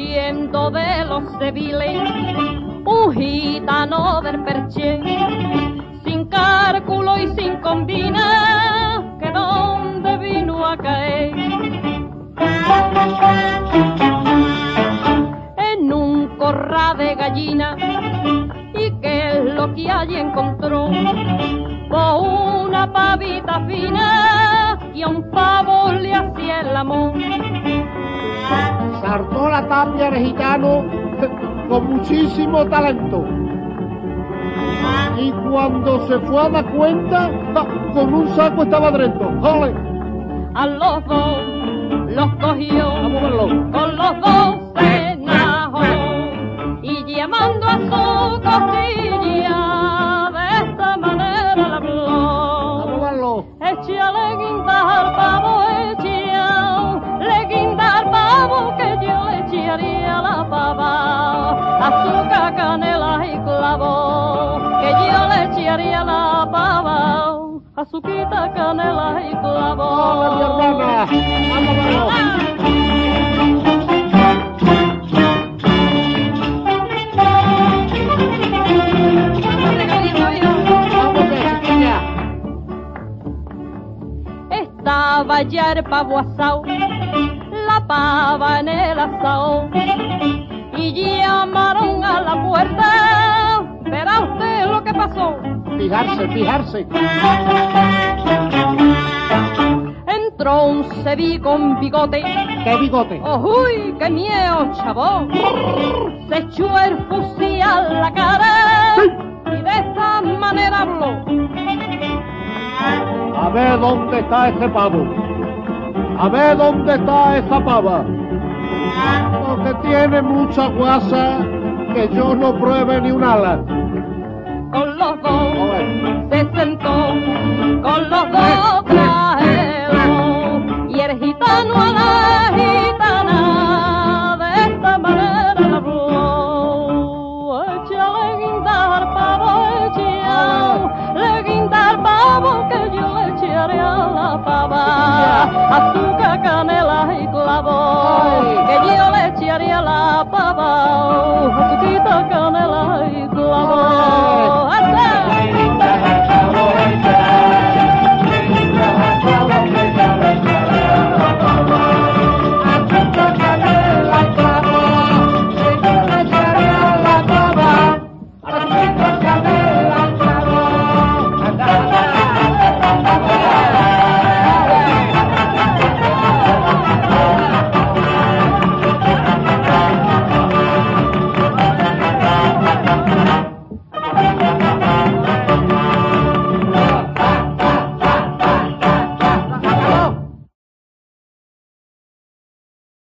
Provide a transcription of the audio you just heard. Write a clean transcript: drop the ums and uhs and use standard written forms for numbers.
siendo de los civiles, un gitano del Perché, sin cálculo y sin combina, que donde vino a caer. En un corral de gallina, y que es lo que allí encontró, por una pavita fina, y a un pavo le hacía el amor. Saltó la tapia el gitano con muchísimo talento. Y cuando se fue a dar cuenta, con un saco estaba dentro. ¡Jole! A los dos los cogió, Vamos a verlo. con los dos se najó, y llamando a su costilla, de esta manera le habló. Vamos a verlo. Échale guinda al pavo, le guinda al pavo, que yo le echaría la pava, azúcar, canela y clavo, que yo le echaría la pava, azuquita, canela y clavo. ¡Hola, mi hermana! ¡Vamos a verlo! ¡Vamos, chiquilla! Estaba ya el pavo asado, la pava en el asado, y llamaron a la puerta. Verá usted lo que pasó. Fijarse, fijarse. Entró un cebi con bigote. ¿Qué bigote? ¡Uy, qué miedo, chabón! Se echó el fusil a la cara y de esta manera habló. A ver dónde está ese pavo. A ver dónde está esa pava. Porque tiene mucha guasa que yo no pruebe ni un ala. Con los dos se sentó, con los dos trajeron, y el gitano a la gitana de esta manera le habló. Échale guinda al pavo, le guinda al pavo, que yo le echaré a la pava, azúcar, canela y clavo, que yo le echaría a la pava,